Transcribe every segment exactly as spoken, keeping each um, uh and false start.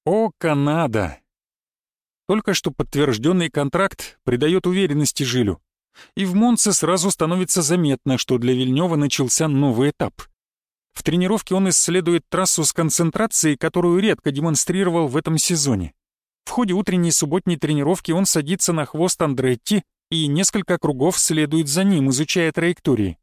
О, Канада! Только что подтвержденный контракт придает уверенности Жилю. И в Монце сразу становится заметно, что для Вильнёва начался новый этап. В тренировке он исследует трассу с концентрацией, которую редко демонстрировал в этом сезоне. В ходе утренней субботней тренировки он садится на хвост Андретти и несколько кругов следует за ним, изучая траектории.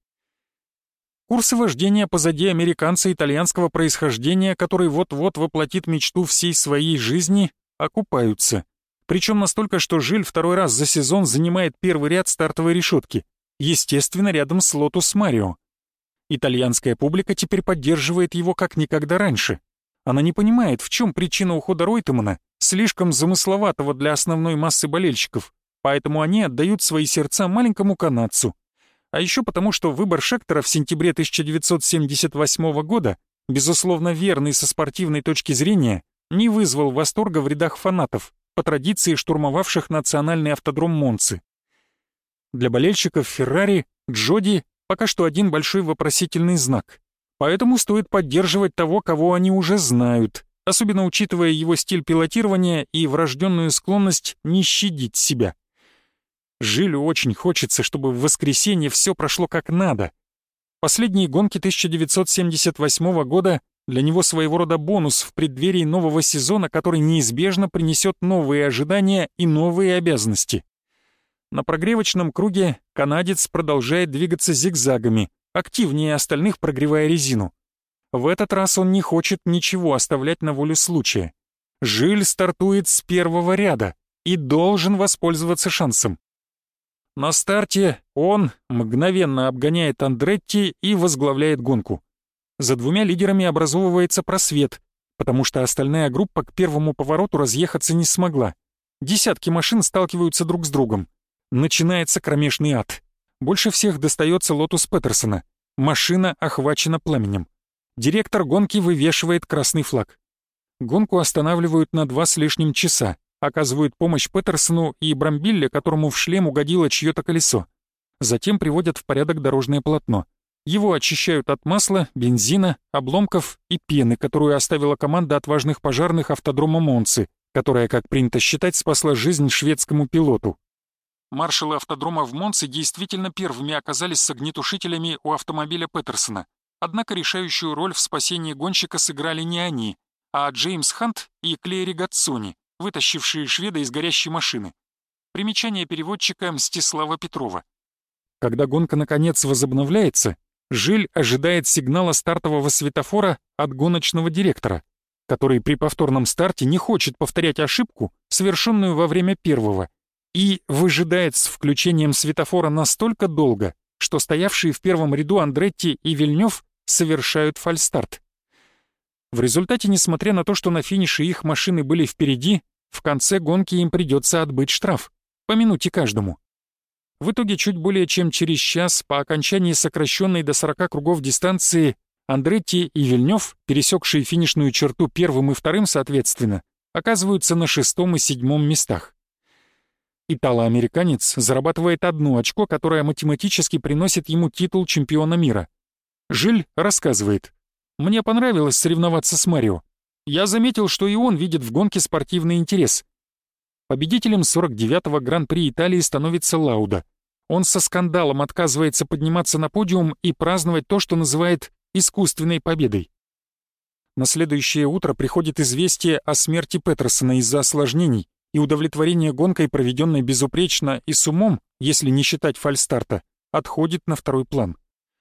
Курсы вождения позади американца итальянского происхождения, который вот-вот воплотит мечту всей своей жизни, окупаются. Причем настолько, что Жиль второй раз за сезон занимает первый ряд стартовой решетки, естественно, рядом с Лотус Марио. Итальянская публика теперь поддерживает его как никогда раньше. Она не понимает, в чем причина ухода Ройтемана, слишком замысловатого для основной массы болельщиков, поэтому они отдают свои сердца маленькому канадцу. А еще потому, что выбор Шектора в сентябре тысяча девятьсот семьдесят восьмого года, безусловно верный со спортивной точки зрения, не вызвал восторга в рядах фанатов, по традиции штурмовавших национальный автодром Монцы. Для болельщиков Феррари Джоди пока что один большой вопросительный знак. Поэтому стоит поддерживать того, кого они уже знают, особенно учитывая его стиль пилотирования и врожденную склонность не щадить себя. Жилю очень хочется, чтобы в воскресенье все прошло как надо. Последние гонки тысяча девятьсот семьдесят восьмого года для него своего рода бонус в преддверии нового сезона, который неизбежно принесет новые ожидания и новые обязанности. На прогревочном круге канадец продолжает двигаться зигзагами, активнее остальных прогревая резину. В этот раз он не хочет ничего оставлять на волю случая. Жиль стартует с первого ряда и должен воспользоваться шансом. На старте он мгновенно обгоняет Андретти и возглавляет гонку. За двумя лидерами образовывается просвет, потому что остальная группа к первому повороту разъехаться не смогла. Десятки машин сталкиваются друг с другом. Начинается кромешный ад. Больше всех достается Лотус Петерсона. Машина охвачена пламенем. Директор гонки вывешивает красный флаг. Гонку останавливают на два с лишним часа. Оказывают помощь Петерсону и Брамбилле, которому в шлем угодило чье-то колесо. Затем приводят в порядок дорожное полотно. Его очищают от масла, бензина, обломков и пены, которую оставила команда отважных пожарных автодрома Монцы, которая, как принято считать, спасла жизнь шведскому пилоту. Маршалы автодрома в Монце действительно первыми оказались с огнетушителями у автомобиля Петерсона. Однако решающую роль в спасении гонщика сыграли не они, а Джеймс Хант и Клери Гатсони, вытащившие шведа из горящей машины. Примечание переводчика Мстислава Петрова. Когда гонка наконец возобновляется, Жиль ожидает сигнала стартового светофора от гоночного директора, который при повторном старте не хочет повторять ошибку, совершенную во время первого, и выжидает с включением светофора настолько долго, что стоявшие в первом ряду Андретти и Вильнёв совершают фальстарт. В результате, несмотря на то, что на финише их машины были впереди, в конце гонки им придется отбыть штраф, по минуте каждому. В итоге, чуть более чем через час, по окончании сокращенной до сорока кругов дистанции, Андретти и Вильнёв, пересекшие финишную черту первым и вторым соответственно, оказываются на шестом и седьмом местах. Итало-американец зарабатывает одно очко, которое математически приносит ему титул чемпиона мира. Жиль рассказывает: «Мне понравилось соревноваться с Марио. Я заметил, что и он видит в гонке спортивный интерес». Победителем сорок девятого Гран-при Италии становится Лауда. Он со скандалом отказывается подниматься на подиум и праздновать то, что называет искусственной победой. На следующее утро приходит известие о смерти Петерсона из-за осложнений, и удовлетворение гонкой, проведенной безупречно и с умом, если не считать фальстарта, отходит на второй план.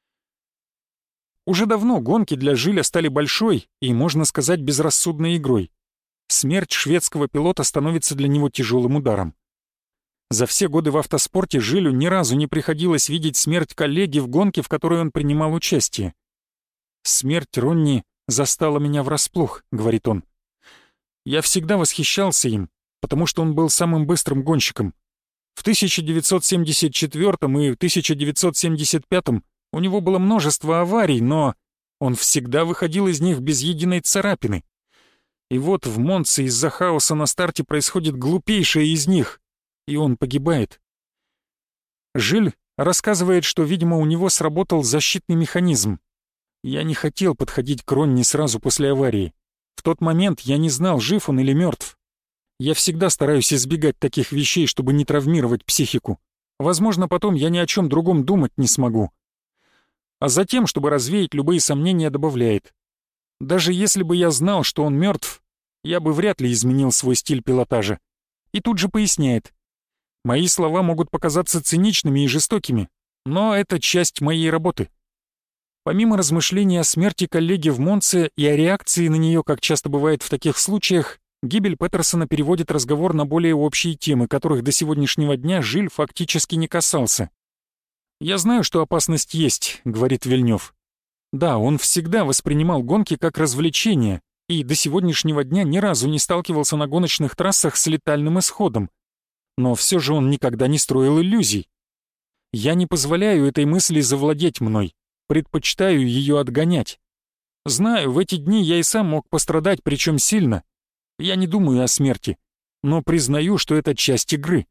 Уже давно гонки для Жиля стали большой и, можно сказать, безрассудной игрой. Смерть шведского пилота становится для него тяжелым ударом. За все годы в автоспорте Жилю ни разу не приходилось видеть смерть коллеги в гонке, в которой он принимал участие. «Смерть Ронни застала меня врасплох», — говорит он. «Я всегда восхищался им, потому что он был самым быстрым гонщиком. В тысяча девятьсот семьдесят четвёртом и тысяча девятьсот семьдесят пятом у него было множество аварий, но он всегда выходил из них без единой царапины. И вот в Монце из-за хаоса на старте происходит глупейшее из них, и он погибает». Жиль рассказывает, что, видимо, у него сработал защитный механизм. «Я не хотел подходить к Ронни сразу после аварии. В тот момент я не знал, жив он или мертв. Я всегда стараюсь избегать таких вещей, чтобы не травмировать психику. Возможно, потом я ни о чем другом думать не смогу. А затем, чтобы развеять любые сомнения, добавляет: даже если бы я знал, что он мертв, я бы вряд ли изменил свой стиль пилотажа. И тут же поясняет: мои слова могут показаться циничными и жестокими, но это часть моей работы. Помимо размышлений о смерти коллеги в Монце и о реакции на нее, как часто бывает в таких случаях, гибель Петерсона переводит разговор на более общие темы, которых до сегодняшнего дня Жиль фактически не касался. «Я знаю, что опасность есть», — говорит Вильнёв. Да, он всегда воспринимал гонки как развлечение и до сегодняшнего дня ни разу не сталкивался на гоночных трассах с летальным исходом. Но все же он никогда не строил иллюзий. Я не позволяю этой мысли завладеть мной, предпочитаю ее отгонять. Знаю, в эти дни я и сам мог пострадать, причем сильно. Я не думаю о смерти, но признаю, что это часть игры.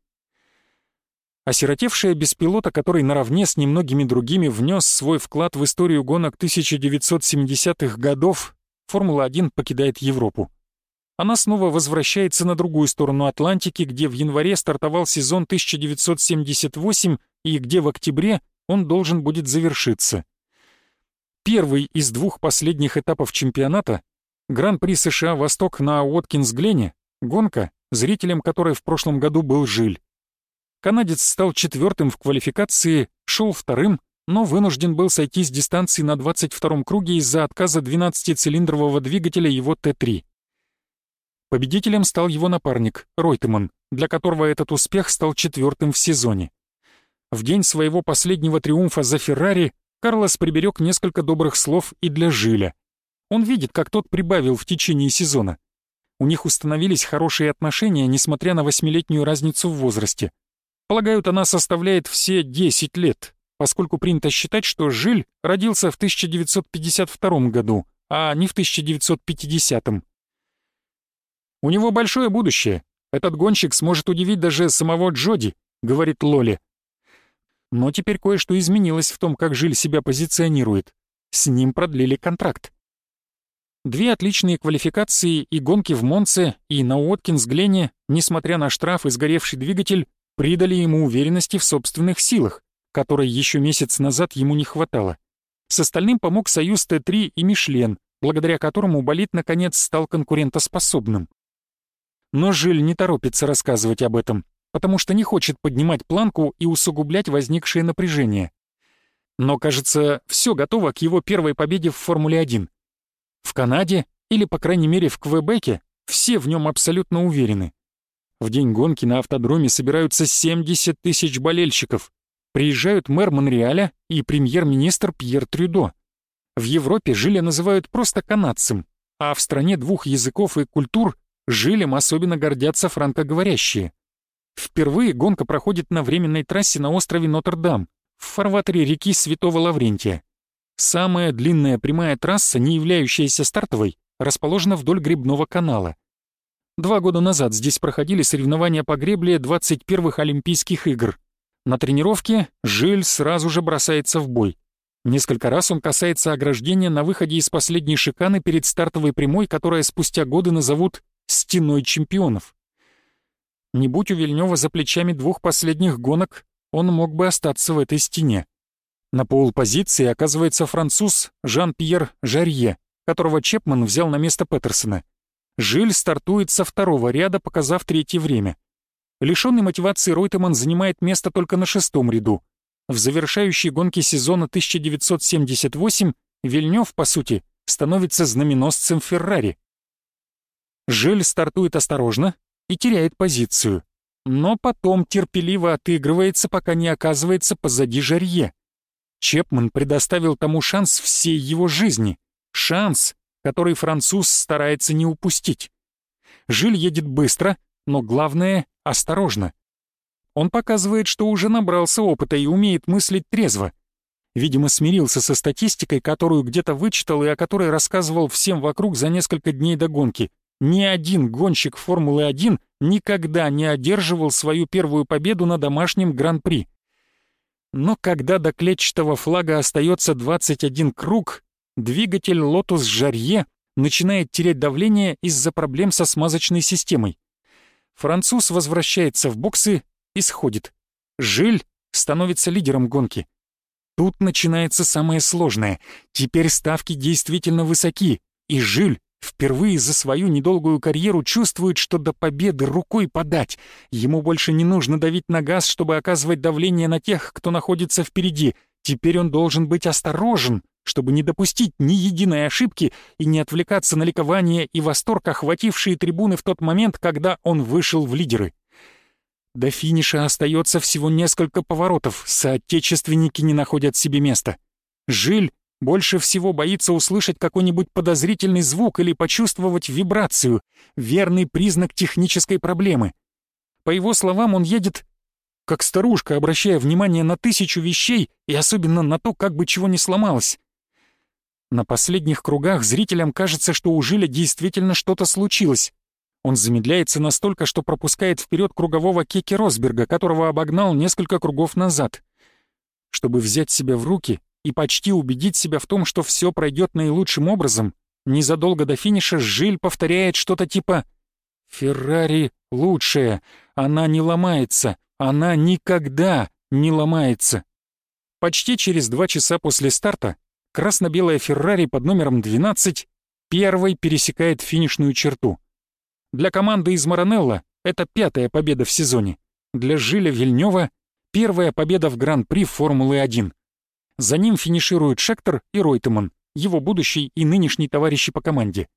Осиротевшая беспилота, который наравне с немногими другими внес свой вклад в историю гонок тысяча девятьсот семидесятых годов, Формула один покидает Европу. Она снова возвращается на другую сторону Атлантики, где в январе стартовал сезон тысяча девятьсот семьдесят восемь и где в октябре он должен будет завершиться. Первый из двух последних этапов чемпионата, Гран-при США «Восток» на Уоткинс-Глене, гонка, зрителем которой в прошлом году был Жиль. Канадец стал четвертым в квалификации, шел вторым, но вынужден был сойти с дистанции на двадцать втором круге из-за отказа двенадцатицилиндрового двигателя его Т три. Победителем стал его напарник, Ройтеман, для которого этот успех стал четвертым в сезоне. В день своего последнего триумфа за Феррари Карлос приберег несколько добрых слов и для Жиля. Он видит, как тот прибавил в течение сезона. У них установились хорошие отношения, несмотря на восьмилетнюю разницу в возрасте. Полагают, она составляет все десять лет, поскольку принято считать, что Жиль родился в тысяча девятьсот пятьдесят втором году, а не в тысяча девятьсот пятидесятом. «У него большое будущее. Этот гонщик сможет удивить даже самого Джоди», — говорит Лоли. Но теперь кое-что изменилось в том, как Жиль себя позиционирует. С ним продлили контракт. Две отличные квалификации и гонки в Монце и на Уоткинс-Глене, несмотря на штраф и сгоревший двигатель, придали ему уверенности в собственных силах, которой еще месяц назад ему не хватало. С остальным помог союз Т три и Мишлен, благодаря которому болид наконец стал конкурентоспособным. Но Жиль не торопится рассказывать об этом, потому что не хочет поднимать планку и усугублять возникшее напряжение. Но, кажется, все готово к его первой победе в Формуле один. В Канаде, или, по крайней мере, в Квебеке, все в нем абсолютно уверены. В день гонки на автодроме собираются семьдесят тысяч болельщиков. Приезжают мэр Монреаля и премьер-министр Пьер Трюдо. В Европе Жиля называют просто канадцем, а в стране двух языков и культур Жилем особенно гордятся франкоговорящие. Впервые гонка проходит на временной трассе на острове Нотр-Дам, в фарватере реки Святого Лаврентия. Самая длинная прямая трасса, не являющаяся стартовой, расположена вдоль гребного канала. Два года назад здесь проходили соревнования по гребле двадцать первых Олимпийских игр. На тренировке Жиль сразу же бросается в бой. Несколько раз он касается ограждения на выходе из последней шиканы перед стартовой прямой, которая спустя годы назовут «стеной чемпионов». Не будь у Вильнёва за плечами двух последних гонок, он мог бы остаться в этой стене. На полпозиции оказывается француз Жан-Пьер Жарье, которого Чепман взял на место Петерсона. Жиль стартует со второго ряда, показав третье время. Лишённый мотивации Ройтеман занимает место только на шестом ряду. В завершающей гонке сезона тысяча девятьсот семьдесят восемь Вильнёв, по сути, становится знаменосцем Феррари. Жиль стартует осторожно и теряет позицию, но потом терпеливо отыгрывается, пока не оказывается позади Жарье. Чепман предоставил тому шанс всей его жизни. Шанс, который француз старается не упустить. Жиль едет быстро, но главное — осторожно. Он показывает, что уже набрался опыта и умеет мыслить трезво. Видимо, смирился со статистикой, которую где-то вычитал и о которой рассказывал всем вокруг за несколько дней до гонки. Ни один гонщик Формулы один никогда не одерживал свою первую победу на домашнем Гран-при. Но когда до клетчатого флага остается двадцать один круг, двигатель Lotus Жарье начинает терять давление из-за проблем со смазочной системой. Француз возвращается в боксы и сходит. Жиль становится лидером гонки. Тут начинается самое сложное. Теперь ставки действительно высоки, и Жиль впервые за свою недолгую карьеру чувствует, что до победы рукой подать. Ему больше не нужно давить на газ, чтобы оказывать давление на тех, кто находится впереди. Теперь он должен быть осторожен, чтобы не допустить ни единой ошибки и не отвлекаться на ликование и восторг, охватившие трибуны в тот момент, когда он вышел в лидеры. До финиша остается всего несколько поворотов, соотечественники не находят себе места. Жиль больше всего боится услышать какой-нибудь подозрительный звук или почувствовать вибрацию, верный признак технической проблемы. По его словам, он едет как старушка, обращая внимание на тысячу вещей и особенно на то, как бы чего не сломалось. На последних кругах зрителям кажется, что у Жиля действительно что-то случилось. Он замедляется настолько, что пропускает вперед кругового Кеки Росберга, которого обогнал несколько кругов назад. Чтобы взять себя в руки и почти убедить себя в том, что все пройдет наилучшим образом, незадолго до финиша Жиль повторяет что-то типа «Феррари лучшая, она не ломается, она никогда не ломается». Почти через два часа после старта красно-белая Феррари под номером двенадцать первой пересекает финишную черту. Для команды из Маранелло это пятая победа в сезоне. Для Жиля Вильнёва первая победа в Гран-при Формулы один. За ним финишируют Шектор и Ройтеман, его будущий и нынешний товарищи по команде.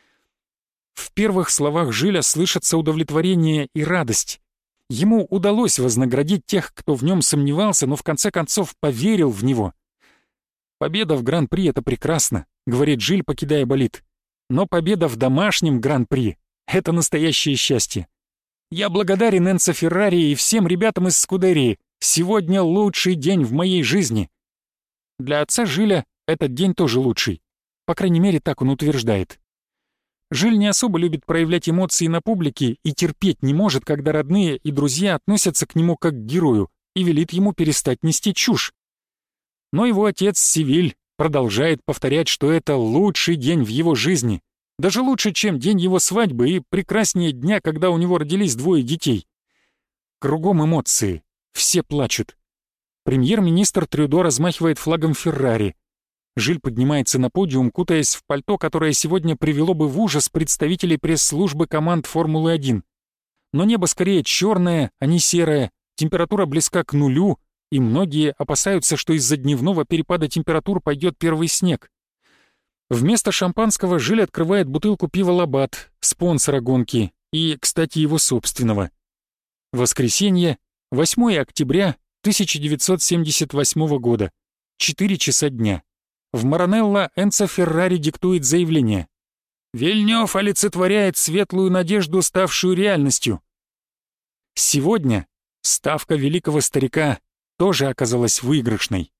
В первых словах Жиля слышатся удовлетворение и радость. Ему удалось вознаградить тех, кто в нем сомневался, но в конце концов поверил в него. «Победа в Гран-при — это прекрасно», — говорит Жиль, покидая болид. «Но победа в домашнем Гран-при — это настоящее счастье. Я благодарен Энцо Феррари и всем ребятам из Скудерии. Сегодня лучший день в моей жизни». Для отца Жиля этот день тоже лучший. По крайней мере, так он утверждает. Жиль не особо любит проявлять эмоции на публике и терпеть не может, когда родные и друзья относятся к нему как к герою и велит ему перестать нести чушь. Но его отец Севиль продолжает повторять, что это лучший день в его жизни. Даже лучше, чем день его свадьбы и прекраснее дня, когда у него родились двое детей. Кругом эмоции. Все плачут. Премьер-министр Трюдо размахивает флагом Феррари. Жиль поднимается на подиум, кутаясь в пальто, которое сегодня привело бы в ужас представителей пресс-службы команд Формулы один. Но небо скорее черное, а не серое, температура близка к нулю, и многие опасаются, что из-за дневного перепада температур пойдет первый снег. Вместо шампанского Жиль открывает бутылку пива «Лабат», спонсора гонки, и, кстати, его собственного. Воскресенье, восьмое октября тысяча девятьсот семьдесят восьмого года, четыре часа дня. В Маранелло Энцо Феррари диктует заявление. «Вильнёв олицетворяет светлую надежду, ставшую реальностью». Сегодня ставка великого старика тоже оказалась выигрышной.